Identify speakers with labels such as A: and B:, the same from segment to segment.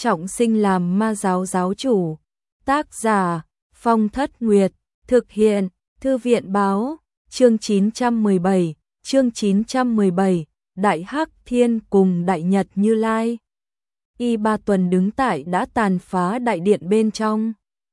A: trọng sinh làm ma giáo giáo chủ. Tác giả Phong Thất Nguyệt. Thực hiện Thư viện báo. Chương 917, Đại Hắc Thiên cùng Đại Nhật Như Lai. Y Ba Tuần đứng tại đã tàn phá đại điện bên trong.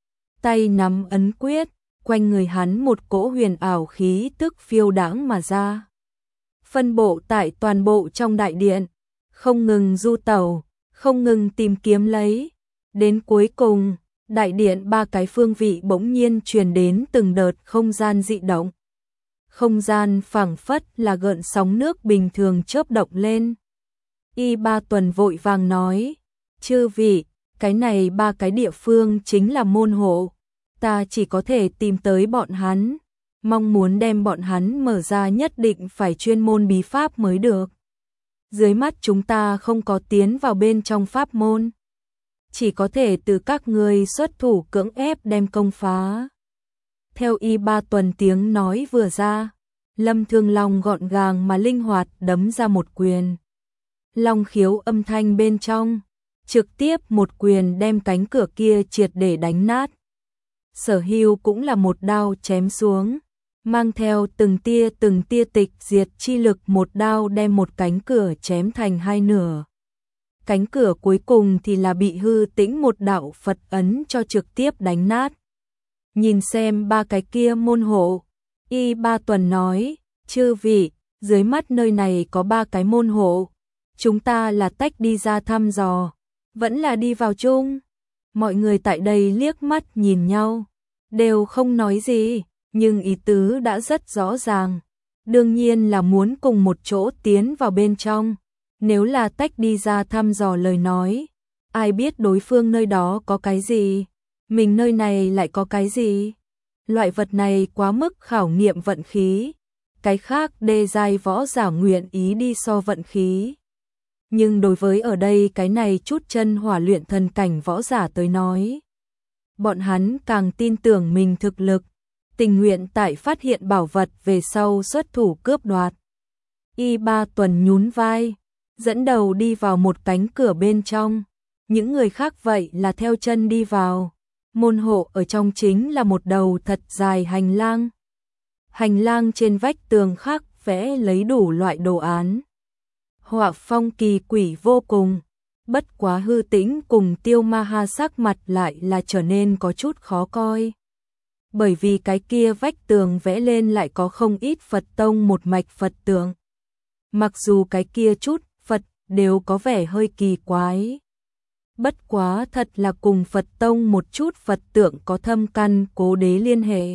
A: Tay nắm ấn quyết, quanh người hắn một cỗ huyền ảo khí tức phiêu đãng mà ra. Phân bộ tại toàn bộ trong đại điện, không ngừng du tẩu, không ngừng tìm kiếm lấy. Đến cuối cùng, đại điện ba cái phương vị bỗng nhiên truyền đến từng đợt không gian dị động. Không gian phảng phất là gợn sóng nước bình thường chớp động lên. Y Ba Tuần vội vàng nói, chư vị, cái này ba cái địa phương chính là môn hộ, ta chỉ có thể tìm tới bọn hắn, mong muốn đem bọn hắn mở ra nhất định phải chuyên môn bí pháp mới được. Dưới mắt chúng ta không có tiến vào bên trong pháp môn, chỉ có thể từ các ngươi xuất thủ cưỡng ép đem công phá. Theo Y Ba Tuần tiếng nói vừa ra, Lâm Thương Long gọn gàng mà linh hoạt đấm ra một quyền. Long khiếu âm thanh bên trong, trực tiếp một quyền đem cánh cửa kia triệt để đánh nát. Sở Hưu cũng là một đao chém xuống, mang theo từng tia tịch diệt chi lực, một đao đem một cánh cửa chém thành hai nửa. Cánh cửa cuối cùng thì là bị Hư Tĩnh một đạo Phật ấn cho trực tiếp đánh nát. Nhìn xem ba cái kia môn hộ, Y Ba Tuần nói, chư vị, dưới mắt nơi này có ba cái môn hộ, chúng ta là tách đi ra thăm dò, vẫn là đi vào chung. Mọi người tại đây liếc mắt nhìn nhau, đều không nói gì, nhưng ý tứ đã rất rõ ràng. Đương nhiên là muốn cùng một chỗ tiến vào bên trong. Nếu là tách đi ra thăm dò lời nói, ai biết đối phương nơi đó có cái gì, mình nơi này lại có cái gì. Loại vật này quá mức khảo nghiệm vận khí, cái khác đê giai võ giả nguyện ý đi so vận khí. Nhưng đối với ở đây cái này chút chân hỏa luyện thần cảnh võ giả tới nói, bọn hắn càng tin tưởng mình thực lực, tình nguyện tại phát hiện bảo vật về sau xuất thủ cướp đoạt. Y Ba Tuần nhún vai, dẫn đầu đi vào một cánh cửa bên trong, những người khác vậy là theo chân đi vào. Môn hộ ở trong chính là một đầu thật dài hành lang. Hành lang trên vách tường khắc vẽ lấy đủ loại đồ án. Họa phong kỳ quỷ vô cùng, bất quá Hư Tĩnh cùng Tiêu Ma Ha sắc mặt lại là trở nên có chút khó coi. Bởi vì cái kia vách tường vẽ lên lại có không ít Phật tông một mạch Phật tượng. Mặc dù cái kia chút Phật đều có vẻ hơi kỳ quái. Bất quá thật là cùng Phật tông một chút Phật tượng có thâm căn cố đế liên hệ.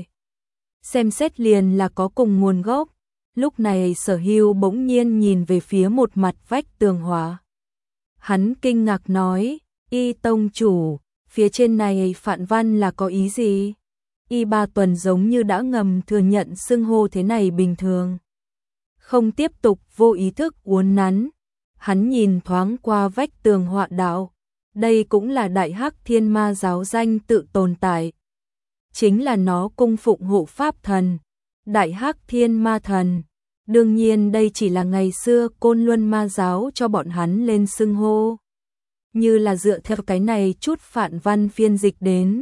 A: Xem xét liền là có cùng nguồn gốc. Lúc này Sở Hưu bỗng nhiên nhìn về phía một mặt vách tường họa. Hắn kinh ngạc nói, Y tông chủ, phía trên này phạn văn là có ý gì? Y Ba Tuần giống như đã ngầm thừa nhận xưng hô thế này bình thường. Không tiếp tục vô ý thức uốn nắn. Hắn nhìn thoáng qua vách tường họa đạo. Đây cũng là Đại Hắc Thiên Ma giáo danh tự tồn tại. Chính là nó cung phụng hộ pháp thần, Đại Hắc Thiên Ma thần. Đương nhiên đây chỉ là ngày xưa Côn Luân Ma giáo cho bọn hắn lên xưng hô. Như là dựa theo cái này chút phạn văn phiên dịch đến.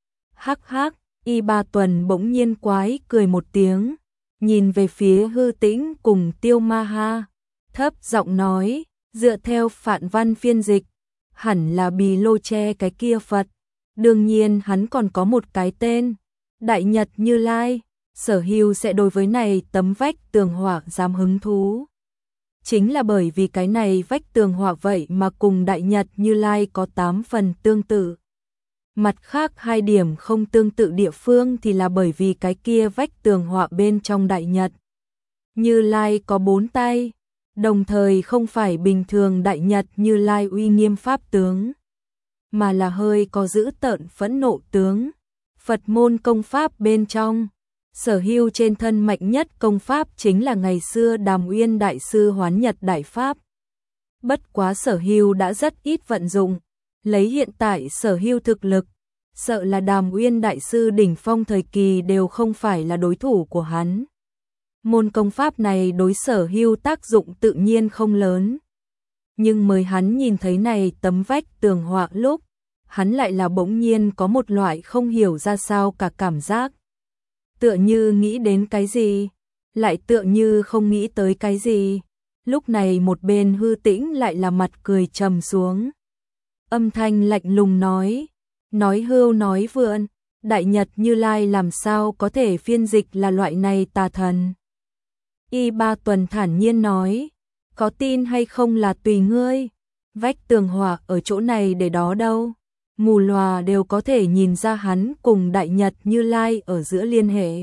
A: Hắc hắc, Y Ba Tuần bỗng nhiên quái cười một tiếng, nhìn về phía Hư Tĩnh cùng Tiêu Ma Ha, thấp giọng nói, dựa theo phạn văn phiên dịch, hẳn là Bì Lô Che cái kia Phật. Đương nhiên hắn còn có một cái tên, Đại Nhật Như Lai. Sở Hưu sẽ đối với này tấm vách tường họa dám hứng thú. Chính là bởi vì cái này vách tường họa vậy mà cùng Đại Nhật Như Lai có 8 phần tương tự. Mặt khác 2 điểm không tương tự địa phương thì là bởi vì cái kia vách tường họa bên trong Đại Nhật Như Lai có 4 tay, đồng thời không phải bình thường Đại Nhật Như Lai uy nghiêm pháp tướng, mà là hơi có dữ tợn phẫn nộ tướng. Phật môn công pháp bên trong, Sở Hưu trên thân mạnh nhất công pháp chính là ngày xưa Đàm Uyên Đại Sư Hoán Nhật Đại Pháp. Bất quá Sở Hưu đã rất ít vận dụng, lấy hiện tại Sở Hưu thực lực, sợ là Đàm Uyên Đại Sư đỉnh phong thời kỳ đều không phải là đối thủ của hắn. Môn công pháp này đối Sở Hưu tác dụng tự nhiên không lớn. Nhưng mới hắn nhìn thấy này tấm vách tường họa lúc, hắn lại là bỗng nhiên có một loại không hiểu ra sao cả cảm giác. Tựa như nghĩ đến cái gì, lại tựa như không nghĩ tới cái gì. Lúc này một bên Hư Tĩnh lại là mặt cười trầm xuống. Âm thanh lạnh lùng nói hưu nói vượn, Đại Nhật Như Lai làm sao có thể phiên dịch là loại này tà thần. Y Ba Tuần thản nhiên nói, có tin hay không là tùy ngươi, vách tường họa ở chỗ này để đó đâu, mù lòa đều có thể nhìn ra hắn cùng Đại Nhật Như Lai ở giữa liên hệ.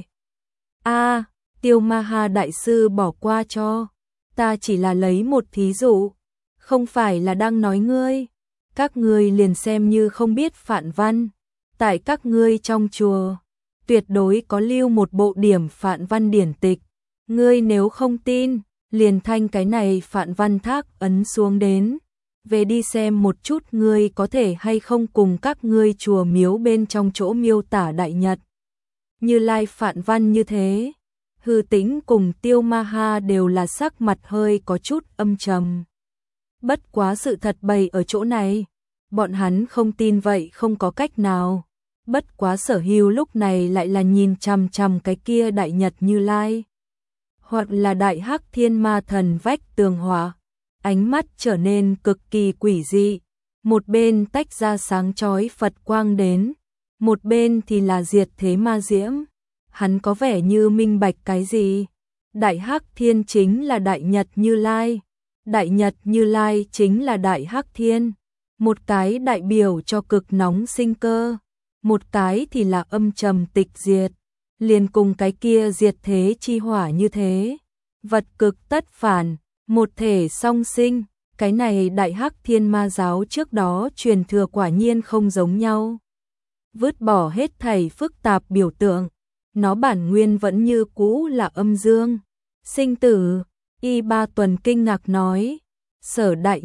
A: A, Tiêu Ma Ha đại sư bỏ qua cho, ta chỉ là lấy một thí dụ, không phải là đang nói ngươi, các ngươi liền xem như không biết phạn văn, tại các ngươi trong chùa, tuyệt đối có lưu một bộ điểm phạn văn điển tịch, ngươi nếu không tin, liền thanh cái này phạn văn thác ấn xuống đến, về đi xem một chút ngươi có thể hay không cùng các ngươi chùa miếu bên trong chỗ miêu tả Đại Nhật Như Lai phạn văn như thế. Hư Tĩnh cùng Tiêu Ma Ha đều là sắc mặt hơi có chút âm trầm. Bất quá sự thật bày ở chỗ này, bọn hắn không tin vậy không có cách nào. Bất quá Sở Hưu lúc này lại là nhìn chằm chằm cái kia Đại Nhật Như Lai, hoặc là Đại Hắc Thiên Ma Thần vách tường họa, ánh mắt trở nên cực kỳ quỷ dị, một bên tách ra sáng chói Phật quang đến, một bên thì là diệt thế ma diễm. Hắn có vẻ như minh bạch cái gì? Đại Hắc Thiên chính là Đại Nhật Như Lai, Đại Nhật Như Lai chính là Đại Hắc Thiên, một cái đại biểu cho cực nóng sinh cơ, một cái thì là âm trầm tịch diệt, liền cùng cái kia diệt thế chi hỏa như thế, vật cực tất phản, một thể song sinh. Cái này Đại Hắc Thiên ma giáo trước đó truyền thừa quả nhiên không giống nhau. Vứt bỏ hết thảy phức tạp biểu tượng, nó bản nguyên vẫn như cũ là âm dương, sinh tử. Y Ba Tuần kinh ngạc nói, Sở đại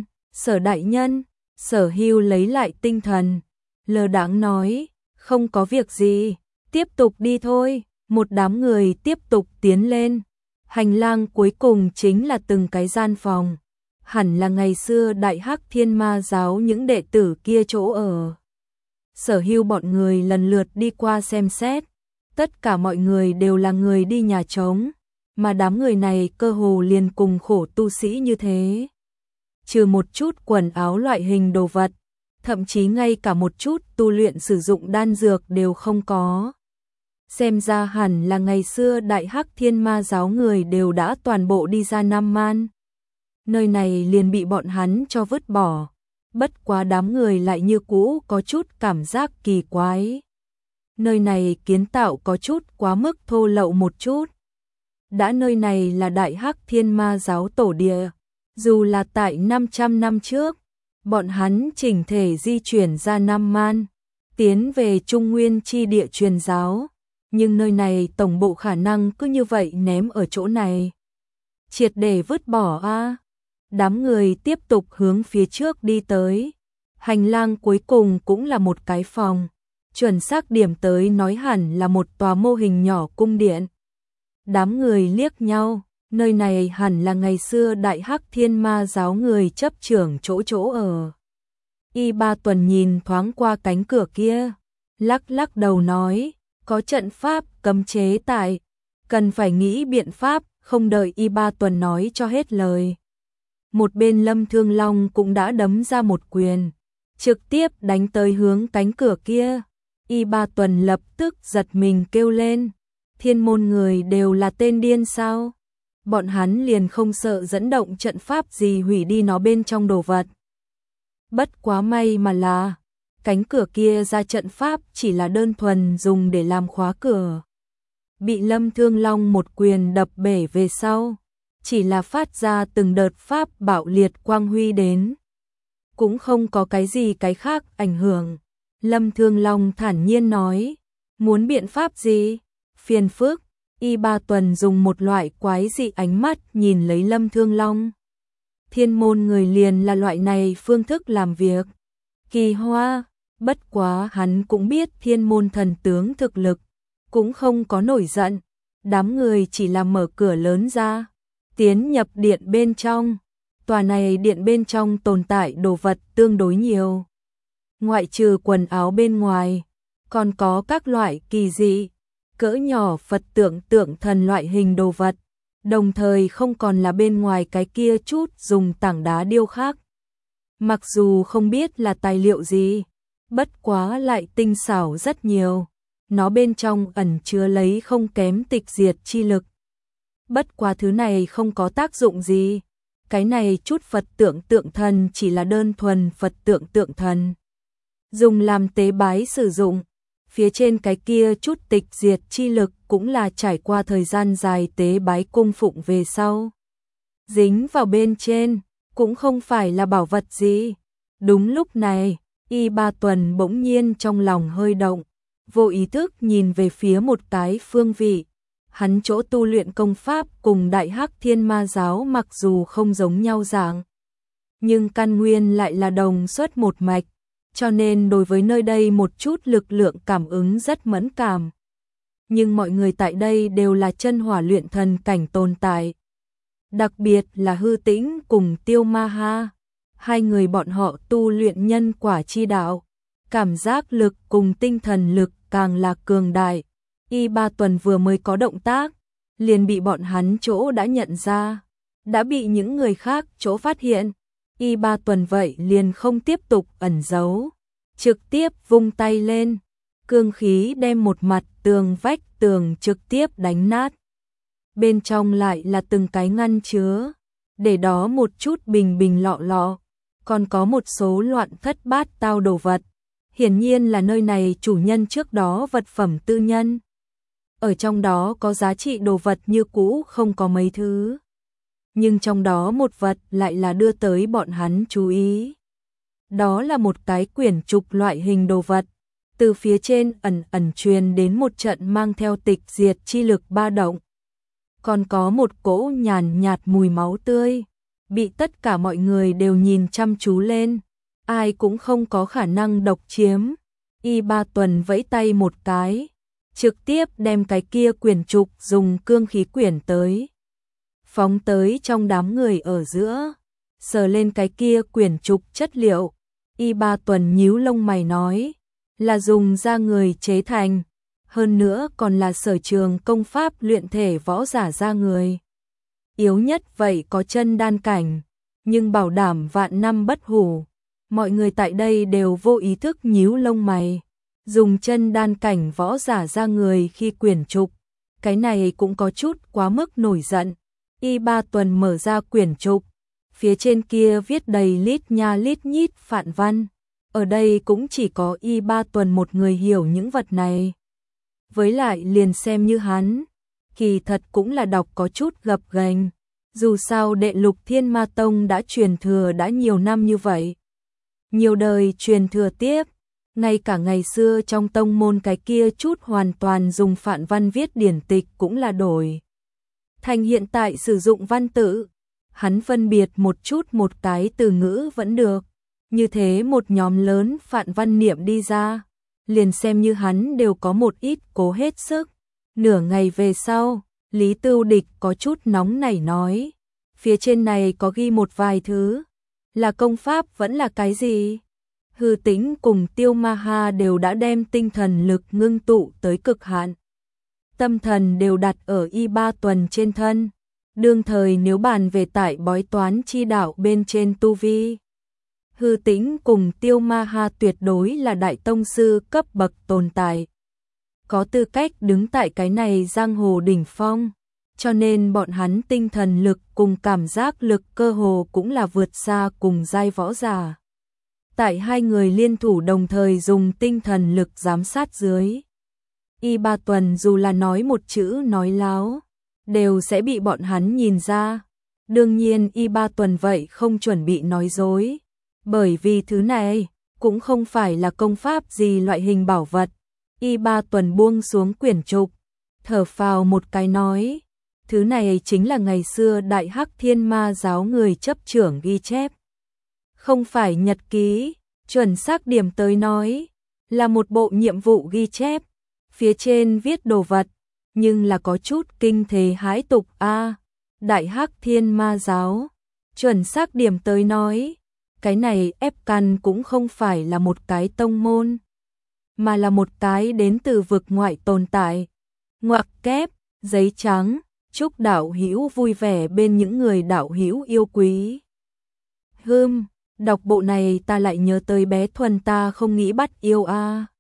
A: nhân, Sở Hưu lấy lại tinh thần, lơ đãng nói, không có việc gì, tiếp tục đi thôi. Một đám người tiếp tục tiến lên, hành lang cuối cùng chính là từng cái gian phòng, hẳn là ngày xưa Đại Hắc Thiên ma giáo những đệ tử kia chỗ ở. Sở Hưu bọn người lần lượt đi qua xem xét, tất cả mọi người đều là người đi nhà trống, mà đám người này cơ hồ liền cùng khổ tu sĩ như thế. Trừ một chút quần áo loại hình đồ vật, thậm chí ngay cả một chút tu luyện sử dụng đan dược đều không có. Xem ra hẳn là ngày xưa Đại Hắc Thiên ma giáo người đều đã toàn bộ đi ra Nam Man. Nơi này liền bị bọn hắn cho vứt bỏ, bất quá đám người lại như cũ có chút cảm giác kỳ quái. Nơi này kiến tạo có chút quá mức thô lậu một chút. Đã nơi này là Đại Hắc Thiên ma giáo tổ địa, dù là tại 500 năm trước, bọn hắn chỉnh thể di chuyển ra Nam Man, tiến về Trung Nguyên chi địa truyền giáo, nhưng nơi này tổng bộ khả năng cứ như vậy ném ở chỗ này, triệt để vứt bỏ a. Đám người tiếp tục hướng phía trước đi tới, hành lang cuối cùng cũng là một cái phòng, chuẩn xác điểm tới nói hẳn là một tòa mô hình nhỏ cung điện. Đám người liếc nhau, nơi này hẳn là ngày xưa Đại Hắc Thiên ma giáo người chấp trưởng chỗ ở. Y Ba Tuần nhìn thoáng qua cánh cửa kia, lắc đầu nói, có trận pháp cấm chế tại, cần phải nghĩ biện pháp. Không đợi Y Ba Tuần nói cho hết lời, một bên Lâm Thương Long cũng đã đấm ra một quyền, trực tiếp đánh tới hướng cánh cửa kia. Y Ba Tuần lập tức giật mình kêu lên, Thiên môn người đều là tên điên sao? Bọn hắn liền không sợ dẫn động trận pháp gì hủy đi nó bên trong đồ vật. Bất quá may mà là, cánh cửa kia ra trận pháp chỉ là đơn thuần dùng để làm khóa cửa. Bị Lâm Thương Long một quyền đập bể về sau, chỉ là phát ra từng đợt pháp bạo liệt quang huy đến. Cũng không có cái gì cái khác ảnh hưởng. Lâm Thương Long thản nhiên nói, muốn biện pháp gì? Phiền phức. Y Ba Tuần dùng một loại quái dị ánh mắt nhìn lấy Lâm Thương Long. Thiên môn người liền là loại này phương thức làm việc. Kỳ hoa, bất quá hắn cũng biết thiên môn thần tướng thực lực, cũng không có nổi giận. Đám người chỉ là mở cửa lớn ra, tiến nhập điện bên trong. Tòa này điện bên trong tồn tại đồ vật tương đối nhiều. Ngoại trừ quần áo bên ngoài, còn có các loại kỳ dị, cỡ nhỏ Phật tượng tượng thần loại hình đồ vật, đồng thời không còn là bên ngoài cái kia chút dùng tảng đá điêu khắc. Mặc dù không biết là tài liệu gì, bất quá lại tinh xảo rất nhiều, nó bên trong ẩn chứa lấy không kém tịch diệt chi lực. Bất quá thứ này không có tác dụng gì, cái này chút Phật tượng tượng thần chỉ là đơn thuần Phật tượng tượng thần, dùng làm tế bái sử dụng. Phía trên cái kia chút tịch diệt chi lực cũng là trải qua thời gian dài tế bái cung phụng về sau. Dính vào bên trên, cũng không phải là bảo vật gì. Đúng lúc này, Y Ba Tuần bỗng nhiên trong lòng hơi động, vô ý thức nhìn về phía một cái phương vị. Hắn chỗ tu luyện công pháp cùng Đại Hắc Thiên Ma Giáo mặc dù không giống nhau dạng, nhưng căn nguyên lại là đồng xuất một mạch, cho nên đối với nơi đây một chút lực lượng cảm ứng rất mẫn cảm. Nhưng mọi người tại đây đều là chân hỏa luyện thần cảnh tồn tại. Đặc biệt là Hư Tĩnh cùng Tiêu Ma Ha, hai người bọn họ tu luyện nhân quả chi đạo, cảm giác lực cùng tinh thần lực càng là cường đại. Y Ba Tuần vừa mới có động tác, liền bị bọn hắn chỗ đã nhận ra, đã bị những người khác chỗ phát hiện. Y Ba Tuần vậy liền không tiếp tục ẩn giấu, trực tiếp vung tay lên, cương khí đem một mặt tường vách tường trực tiếp đánh nát. Bên trong lại là từng cái ngăn chứa, để đó một chút bình bình lọ lọ, còn có một số loạn thất bát tao đồ vật. Hiển nhiên là nơi này chủ nhân trước đó vật phẩm tư nhân. Ở trong đó có giá trị đồ vật như cũ không có mấy thứ, nhưng trong đó một vật lại là đưa tới bọn hắn chú ý. Đó là một cái quyển trục loại hình đồ vật, từ phía trên ẩn ẩn truyền đến một trận mang theo tịch diệt chi lực ba động. Còn có một cỗ nhàn nhạt mùi máu tươi, bị tất cả mọi người đều nhìn chăm chú lên, ai cũng không có khả năng độc chiếm. Y Ba Tuần vẫy tay một cái, trực tiếp đem cái kia quyển trục dùng cương khí quyển tới, phóng tới trong đám người ở giữa, sờ lên cái kia quyển trục chất liệu. Y Ba Tuần nhíu lông mày nói, là dùng da người chế thành, hơn nữa còn là sở trường công pháp luyện thể võ giả da người. Yếu nhất vậy có chân đan cảnh, nhưng bảo đảm vạn năm bất hủ. Mọi người tại đây đều vô ý thức nhíu lông mày, dùng chân đan cảnh võ giả da người khi quyển trục, cái này cũng có chút quá mức nổi giận. Y Ba Tuần mở ra quyển trục, phía trên kia viết đầy lít nha lít nhít phạn văn. Ở đây cũng chỉ có Y Ba Tuần một người hiểu những vật này. Với lại liền xem như hắn, kỳ thật cũng là đọc có chút gập ghềnh. Dù sao Đệ Lục Thiên Ma Tông đã truyền thừa đã nhiều năm như vậy, nhiều đời truyền thừa tiếp, ngay cả ngày xưa trong tông môn cái kia chút hoàn toàn dùng phạn văn viết điển tịch cũng là đổi thành hiện tại sử dụng văn tự. Hắn phân biệt một chút một cái từ ngữ vẫn được, như thế một nhóm lớn phạn văn niệm đi ra, liền xem như hắn đều có một ít cố hết sức. Nửa ngày về sau, Lý Tưu Địch có chút nóng nảy nói, phía trên này có ghi một vài thứ, là công pháp vẫn là cái gì? Hư Tĩnh cùng Tiêu Ma Ha đều đã đem tinh thần lực ngưng tụ tới cực hạn, tâm thần đều đặt ở Y Ba Tuần trên thân. Đương thời nếu bàn về tại bói toán chi đạo bên trên tu vi, Hư Tĩnh cùng Tiêu Ma Ha tuyệt đối là đại tông sư cấp bậc tồn tại, có tư cách đứng tại cái này giang hồ đỉnh phong, cho nên bọn hắn tinh thần lực cùng cảm giác lực cơ hồ cũng là vượt xa cùng giai võ giả. Tại hai người liên thủ đồng thời dùng tinh thần lực giám sát dưới, Y Ba Tuần dù là nói một chữ nói láo, đều sẽ bị bọn hắn nhìn ra. Đương nhiên Y Ba Tuần vậy không chuẩn bị nói dối, bởi vì thứ này cũng không phải là công pháp gì loại hình bảo vật. Y Ba Tuần buông xuống quyển trục, thở phào một cái nói, thứ này chính là ngày xưa Đại Hắc Thiên Ma Giáo người chấp trưởng ghi chép. Không phải nhật ký, chuẩn xác điểm tới nói, là một bộ nhiệm vụ ghi chép, phía trên viết đồ vật, nhưng là có chút kinh thế hãi tục a. Đại Hắc Thiên Ma Giáo, Chuẩn xác điểm tới nói, cái này ép căn cũng không phải là một cái tông môn, mà là một cái đến từ vực ngoại tồn tại. Ngoặc kép, giấy trắng, chúc đạo hữu vui vẻ bên những người đạo hữu yêu quý. Đọc bộ này ta lại nhớ tới bé Thuần ta không nghĩ bắt yêu a.